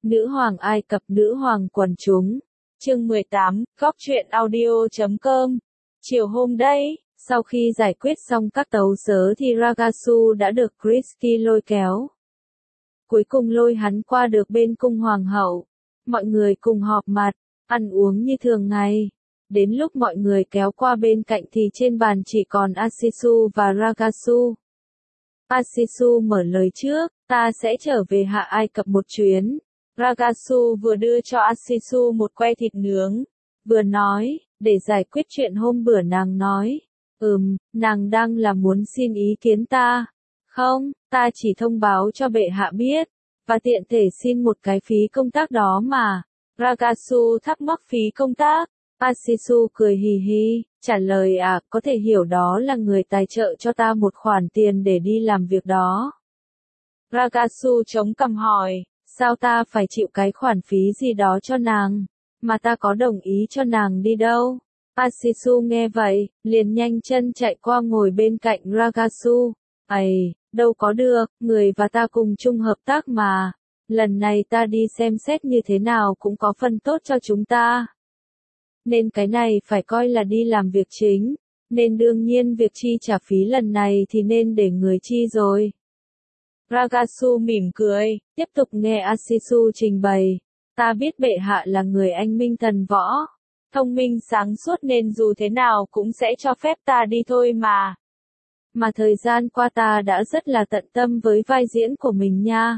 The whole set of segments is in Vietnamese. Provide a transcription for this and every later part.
Nữ hoàng Ai Cập, nữ hoàng quần chúng. Chương 18, góc truyện audio.com. Chiều hôm đấy, sau khi giải quyết xong các tấu sớ thì Ragasu đã được Christy lôi kéo. Cuối cùng lôi hắn qua được bên cung hoàng hậu. Mọi người cùng họp mặt, ăn uống như thường ngày. Đến lúc mọi người kéo qua bên cạnh thì trên bàn chỉ còn Asisu và Ragasu. Asisu mở lời trước, ta sẽ trở về Hạ Ai Cập một chuyến. Ragasu vừa đưa cho Asisu một que thịt nướng, vừa nói, để giải quyết chuyện hôm bữa nàng nói. Nàng đang là muốn xin ý kiến ta. Không, ta chỉ thông báo cho bệ hạ biết, và tiện thể xin một cái phí công tác đó mà. Ragasu thắc mắc phí công tác. Asisu cười hì hì, trả lời có thể hiểu đó là người tài trợ cho ta một khoản tiền để đi làm việc đó. Ragasu chống cằm hỏi, sao ta phải chịu cái khoản phí gì đó cho nàng, mà ta có đồng ý cho nàng đi đâu. Asisu nghe vậy, liền nhanh chân chạy qua ngồi bên cạnh Ragasu. Đâu có được, người và ta cùng chung hợp tác mà. Lần này ta đi xem xét như thế nào cũng có phần tốt cho chúng ta. Nên cái này phải coi là đi làm việc chính, nên đương nhiên việc chi trả phí lần này thì nên để người chi rồi. Ragasu mỉm cười, tiếp tục nghe Asisu trình bày. Ta biết bệ hạ là người anh minh thần võ, thông minh sáng suốt nên dù thế nào cũng sẽ cho phép ta đi thôi mà. Mà thời gian qua ta đã rất là tận tâm với vai diễn của mình nha.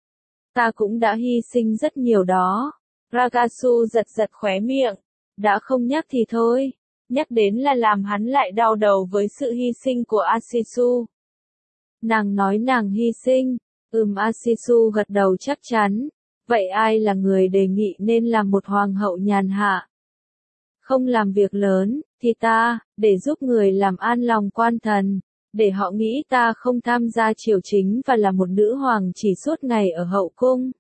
Ta cũng đã hy sinh rất nhiều đó. Ragasu giật giật khóe miệng. Đã không nhắc thì thôi, nhắc đến là làm hắn lại đau đầu với sự hy sinh của Asisu. Nàng nói nàng hy sinh, Asisu gật đầu chắc chắn. Vậy ai là người đề nghị nên làm một hoàng hậu nhàn hạ? Không làm việc lớn, thì ta, để giúp người làm an lòng quan thần, để họ nghĩ ta không tham gia triều chính và là một nữ hoàng chỉ suốt ngày ở hậu cung.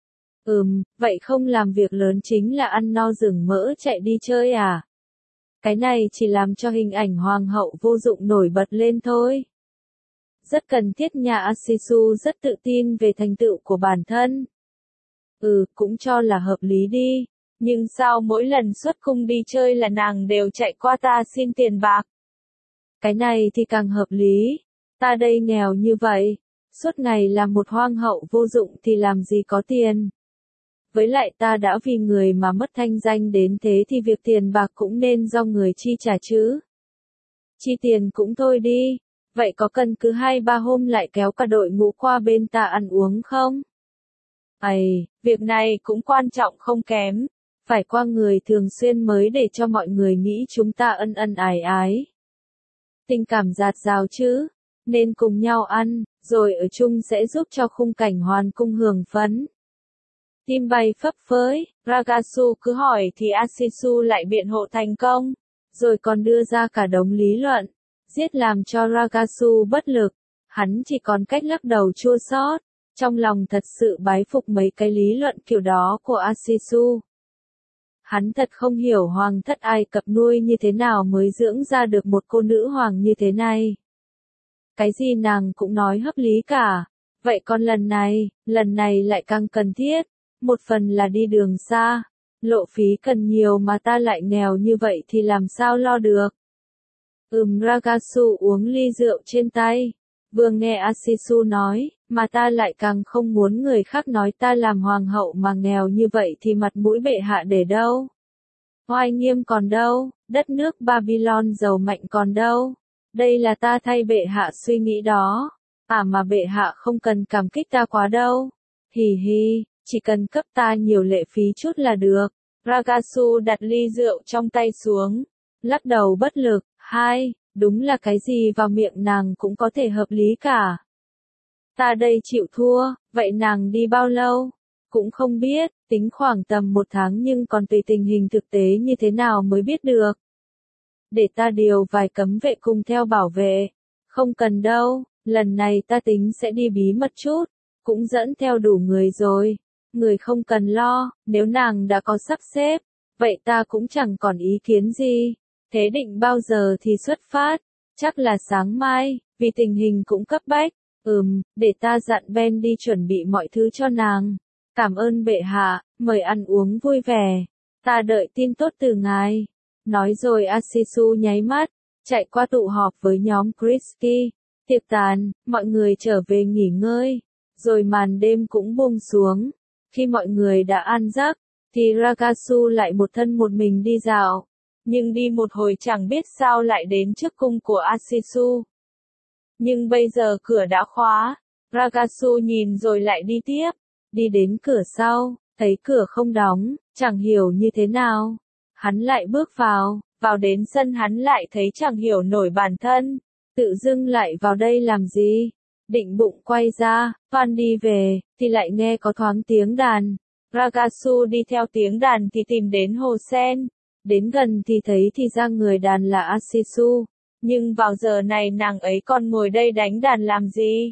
Vậy không làm việc lớn chính là ăn no rừng mỡ chạy đi chơi à? Cái này chỉ làm cho hình ảnh hoàng hậu vô dụng nổi bật lên thôi. Rất cần thiết nha. Asisu rất tự tin về thành tựu của bản thân. Cũng cho là hợp lý đi. Nhưng sao mỗi lần xuất cung đi chơi là nàng đều chạy qua ta xin tiền bạc? Cái này thì càng hợp lý. Ta đây nghèo như vậy, suốt ngày làm một hoàng hậu vô dụng thì làm gì có tiền. Với lại ta đã vì người mà mất thanh danh đến thế thì việc tiền bạc cũng nên do người chi trả chứ. Chi tiền cũng thôi đi, vậy có cần cứ 2-3 hôm lại kéo cả đội ngũ qua bên ta ăn uống không? Việc này cũng quan trọng không kém, phải qua người thường xuyên mới để cho mọi người nghĩ chúng ta ân ân ái ái. Tình cảm dạt dào chứ, nên cùng nhau ăn, rồi ở chung sẽ giúp cho khung cảnh hoàng cung hưởng phấn. Tim bay phấp phới, Ragasu cứ hỏi thì Asisu lại biện hộ thành công, rồi còn đưa ra cả đống lý luận, giết làm cho Ragasu bất lực, hắn chỉ còn cách lắc đầu chua xót, trong lòng thật sự bái phục mấy cái lý luận kiểu đó của Asisu. Hắn thật không hiểu hoàng thất Ai Cập nuôi như thế nào mới dưỡng ra được một cô nữ hoàng như thế này. Cái gì nàng cũng nói hợp lý cả, vậy còn lần này lại càng cần thiết. Một phần là đi đường xa, lộ phí cần nhiều mà ta lại nghèo như vậy thì làm sao lo được. Ragasu uống ly rượu trên tay, vừa nghe Asisu nói, mà ta lại càng không muốn người khác nói ta làm hoàng hậu mà nghèo như vậy thì mặt mũi bệ hạ để đâu. Oai nghiêm còn đâu, đất nước Babylon giàu mạnh còn đâu. Đây là ta thay bệ hạ suy nghĩ đó, mà bệ hạ không cần cảm kích ta quá đâu. Hì hì. Chỉ cần cấp ta nhiều lệ phí chút là được. Ragasu đặt ly rượu trong tay xuống, lắc đầu bất lực. Đúng là cái gì vào miệng nàng cũng có thể hợp lý cả. Ta đây chịu thua, vậy nàng đi bao lâu? Cũng không biết, tính khoảng tầm 1 tháng nhưng còn tùy tình hình thực tế như thế nào mới biết được. Để ta điều vài cấm vệ cùng theo bảo vệ. Không cần đâu, lần này ta tính sẽ đi bí mật chút, cũng dẫn theo đủ người rồi. Người không cần lo, nếu nàng đã có sắp xếp, vậy ta cũng chẳng còn ý kiến gì. Thế định bao giờ thì xuất phát? Chắc là sáng mai, vì tình hình cũng cấp bách. Để ta dặn Ben đi chuẩn bị mọi thứ cho nàng. Cảm ơn bệ hạ, mời ăn uống vui vẻ. Ta đợi tin tốt từ ngài. Nói rồi Asisu nháy mắt, chạy qua tụ họp với nhóm Chrisky. Tiệc tàn, mọi người trở về nghỉ ngơi. Rồi màn đêm cũng buông xuống. Khi mọi người đã an giấc, thì Ragasu lại một thân một mình đi dạo. Nhưng đi một hồi chẳng biết sao lại đến trước cung của Asisu. Nhưng bây giờ cửa đã khóa. Ragasu nhìn rồi lại đi tiếp. Đi đến cửa sau, thấy cửa không đóng, chẳng hiểu như thế nào. Hắn lại bước vào đến sân hắn lại thấy chẳng hiểu nổi bản thân. Tự dưng lại vào đây làm gì? Định bụng quay ra, toan đi về, thì lại nghe có thoáng tiếng đàn. Ragasu đi theo tiếng đàn thì tìm đến hồ sen. Đến gần thì thấy thì ra người đàn là Asisu. Nhưng vào giờ này nàng ấy còn ngồi đây đánh đàn làm gì?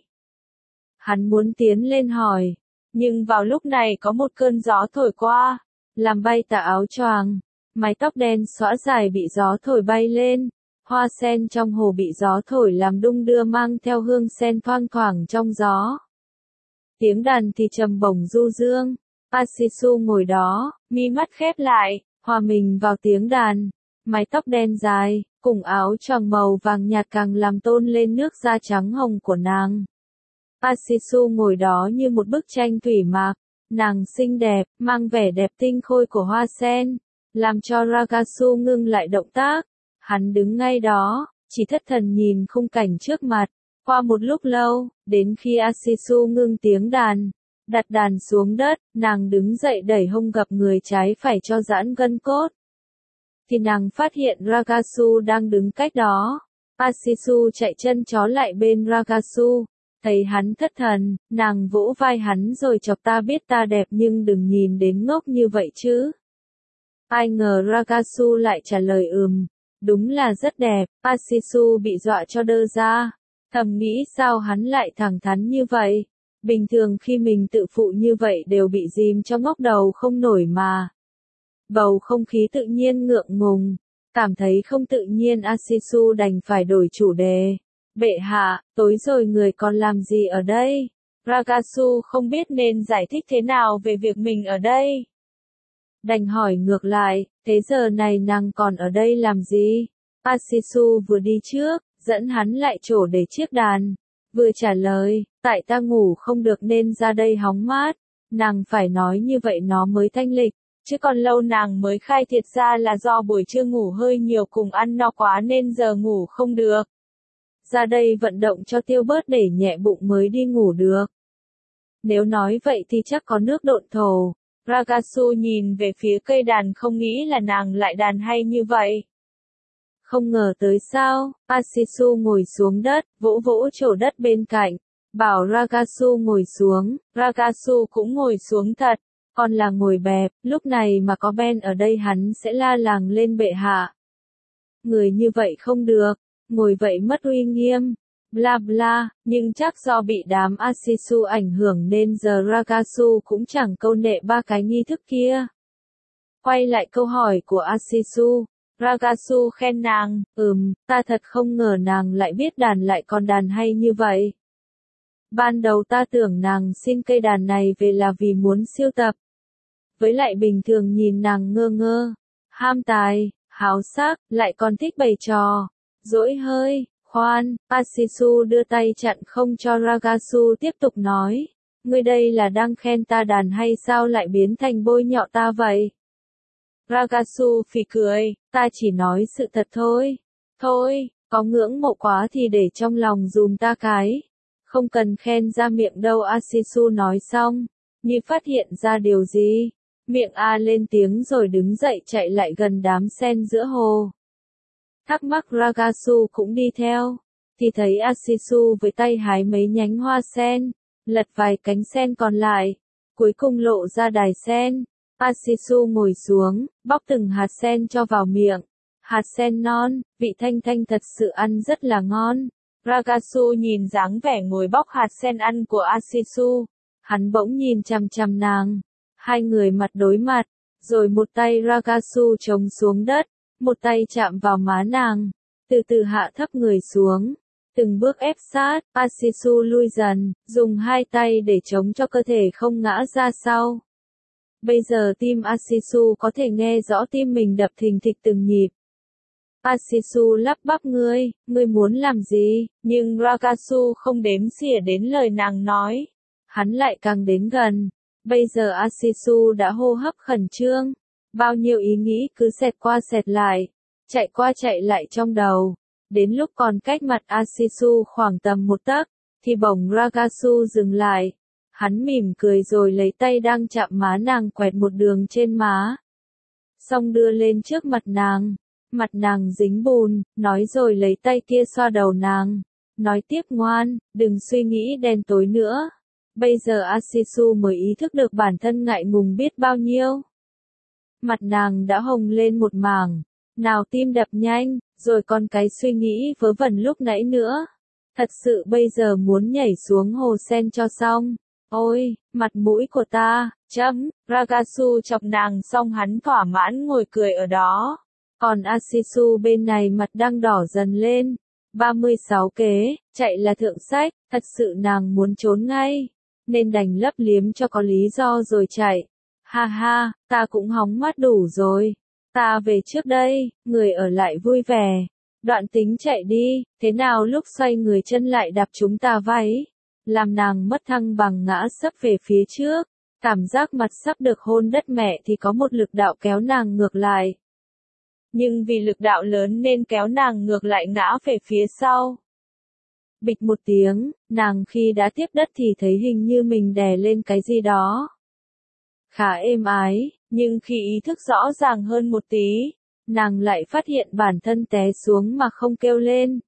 Hắn muốn tiến lên hỏi. Nhưng vào lúc này có một cơn gió thổi qua, làm bay tà áo choàng, mái tóc đen xõa dài bị gió thổi bay lên, hoa sen trong hồ bị gió thổi làm đung đưa mang theo hương sen thoang thoảng trong gió. Tiếng đàn thì trầm bổng du dương, Asisu ngồi đó, mi mắt khép lại, hòa mình vào tiếng đàn, mái tóc đen dài, cùng áo choàng màu vàng nhạt càng làm tôn lên nước da trắng hồng của nàng. Asisu ngồi đó như một bức tranh thủy mặc, nàng xinh đẹp, mang vẻ đẹp tinh khôi của hoa sen, làm cho Ragasu ngưng lại động tác. Hắn đứng ngay đó, chỉ thất thần nhìn khung cảnh trước mặt. Qua một lúc lâu, đến khi Asisu ngưng tiếng đàn, đặt đàn xuống đất, nàng đứng dậy đẩy hông gập người trái phải cho giãn gân cốt. Thì nàng phát hiện Ragasu đang đứng cách đó. Asisu chạy chân chó lại bên Ragasu. Thấy hắn thất thần, nàng vỗ vai hắn rồi chọc ta biết ta đẹp nhưng đừng nhìn đến ngốc như vậy chứ. Ai ngờ Ragasu lại trả lời đúng là rất đẹp. Asisu bị dọa cho đơ ra. Thầm nghĩ sao hắn lại thẳng thắn như vậy. Bình thường khi mình tự phụ như vậy đều bị dìm cho ngóc đầu không nổi mà. Bầu không khí tự nhiên ngượng ngùng. Cảm thấy không tự nhiên Asisu đành phải đổi chủ đề. Bệ hạ, tối rồi người còn làm gì ở đây? Ragasu không biết nên giải thích thế nào về việc mình ở đây. Đành hỏi ngược lại, thế giờ này nàng còn ở đây làm gì? Asisu vừa đi trước, dẫn hắn lại chỗ để chiếc đàn. Vừa trả lời, tại ta ngủ không được nên ra đây hóng mát. Nàng phải nói như vậy nó mới thanh lịch. Chứ còn lâu nàng mới khai thiệt ra là do buổi trưa ngủ hơi nhiều cùng ăn no quá nên giờ ngủ không được. Ra đây vận động cho tiêu bớt để nhẹ bụng mới đi ngủ được. Nếu nói vậy thì chắc có nước độn thổ. Ragasu nhìn về phía cây đàn không nghĩ là nàng lại đàn hay như vậy. Không ngờ tới sao, Asisu ngồi xuống đất, vỗ vỗ chỗ đất bên cạnh. Bảo Ragasu ngồi xuống, Ragasu cũng ngồi xuống thật. Còn là ngồi bẹp, lúc này mà có Ben ở đây hắn sẽ la làng lên bệ hạ. Người như vậy không được. Ngồi vậy mất uy nghiêm, bla bla, nhưng chắc do bị đám Asisu ảnh hưởng nên giờ Ragasu cũng chẳng câu nệ ba cái nghi thức kia. Quay lại câu hỏi của Asisu, Ragasu khen nàng, ta thật không ngờ nàng lại biết đàn lại còn đàn hay như vậy. Ban đầu ta tưởng nàng xin cây đàn này về là vì muốn siêu tập. Với lại bình thường nhìn nàng ngơ ngơ, ham tài, háo sắc, lại còn thích bày trò. Dỗi hơi, khoan, Asisu đưa tay chặn không cho Ragasu tiếp tục nói. Ngươi đây là đang khen ta đàn hay sao lại biến thành bôi nhọ ta vậy? Ragasu phì cười, ta chỉ nói sự thật thôi. Thôi, có ngưỡng mộ quá thì để trong lòng dùm ta cái. Không cần khen ra miệng đâu Asisu nói xong. Như phát hiện ra điều gì? Miệng A lên tiếng rồi đứng dậy chạy lại gần đám sen giữa hồ. Thắc mắc Ragasu cũng đi theo, thì thấy Asisu với tay hái mấy nhánh hoa sen, lật vài cánh sen còn lại, cuối cùng lộ ra đài sen. Asisu ngồi xuống, bóc từng hạt sen cho vào miệng. Hạt sen non, vị thanh thanh thật sự ăn rất là ngon. Ragasu nhìn dáng vẻ ngồi bóc hạt sen ăn của Asisu, hắn bỗng nhìn chằm chằm nàng. Hai người mặt đối mặt, rồi một tay Ragasu chống xuống đất. Một tay chạm vào má nàng, từ từ hạ thấp người xuống, từng bước ép sát, Asisu lui dần, dùng hai tay để chống cho cơ thể không ngã ra sau. Bây giờ tim Asisu có thể nghe rõ tim mình đập thình thịch từng nhịp. Asisu lắp bắp ngươi muốn làm gì? Nhưng Ragasu không đếm xỉa đến lời nàng nói. Hắn lại càng đến gần. Bây giờ Asisu đã hô hấp khẩn trương. Bao nhiêu ý nghĩ cứ xẹt qua xẹt lại. Chạy qua chạy lại trong đầu. Đến lúc còn cách mặt Asisu khoảng tầm 1 tấc, thì bỗng Ragasu dừng lại. Hắn mỉm cười rồi lấy tay đang chạm má nàng quẹt một đường trên má. Xong đưa lên trước mặt nàng. Mặt nàng dính bùn, nói rồi lấy tay kia xoa đầu nàng. Nói tiếp ngoan, đừng suy nghĩ đen tối nữa. Bây giờ Asisu mới ý thức được bản thân ngại ngùng biết bao nhiêu. Mặt nàng đã hồng lên một mảng. Nào tim đập nhanh, rồi còn cái suy nghĩ vớ vẩn lúc nãy nữa. Thật sự bây giờ muốn nhảy xuống hồ sen cho xong. Ôi, mặt mũi của ta, Ragasu chọc nàng xong hắn thỏa mãn ngồi cười ở đó. Còn Asisu bên này mặt đang đỏ dần lên. 36 kế, chạy là thượng sách, thật sự nàng muốn trốn ngay. Nên đành lấp liếm cho có lý do rồi chạy. Ha ha, ta cũng hóng mắt đủ rồi. Ta về trước đây, người ở lại vui vẻ. Đoạn tính chạy đi, thế nào lúc xoay người chân lại đạp chúng ta váy. Làm nàng mất thăng bằng ngã sấp về phía trước. Cảm giác mặt sắp được hôn đất mẹ thì có một lực đạo kéo nàng ngược lại. Nhưng vì lực đạo lớn nên kéo nàng ngược lại ngã về phía sau. Bịch một tiếng, nàng khi đã tiếp đất thì thấy hình như mình đè lên cái gì đó. Khá êm ái, nhưng khi ý thức rõ ràng hơn một tí, nàng lại phát hiện bản thân té xuống mà không kêu lên.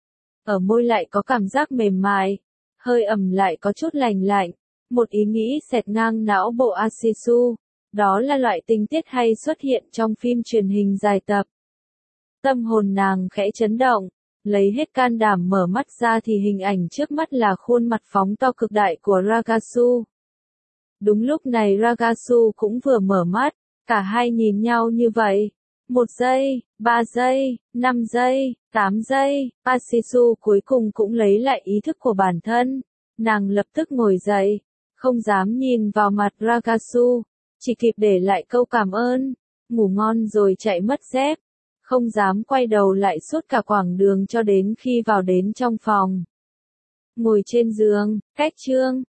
Ở môi lại có cảm giác mềm mại, hơi ẩm lại có chút lành lạnh, một ý nghĩ xẹt ngang não bộ Asisu. Đó là loại tình tiết hay xuất hiện trong phim truyền hình dài tập. Tâm hồn nàng khẽ chấn động, lấy hết can đảm mở mắt ra thì hình ảnh trước mắt là khuôn mặt phóng to cực đại của Ragasu. Đúng lúc này Ragasu cũng vừa mở mắt, cả hai nhìn nhau như vậy. 1 giây, 3 giây, 5 giây, 8 giây, Asisu cuối cùng cũng lấy lại ý thức của bản thân. Nàng lập tức ngồi dậy, không dám nhìn vào mặt Ragasu. Chỉ kịp để lại câu cảm ơn, ngủ ngon rồi chạy mất dép, không dám quay đầu lại suốt cả quãng đường cho đến khi vào đến trong phòng. Ngồi trên giường, cách chương,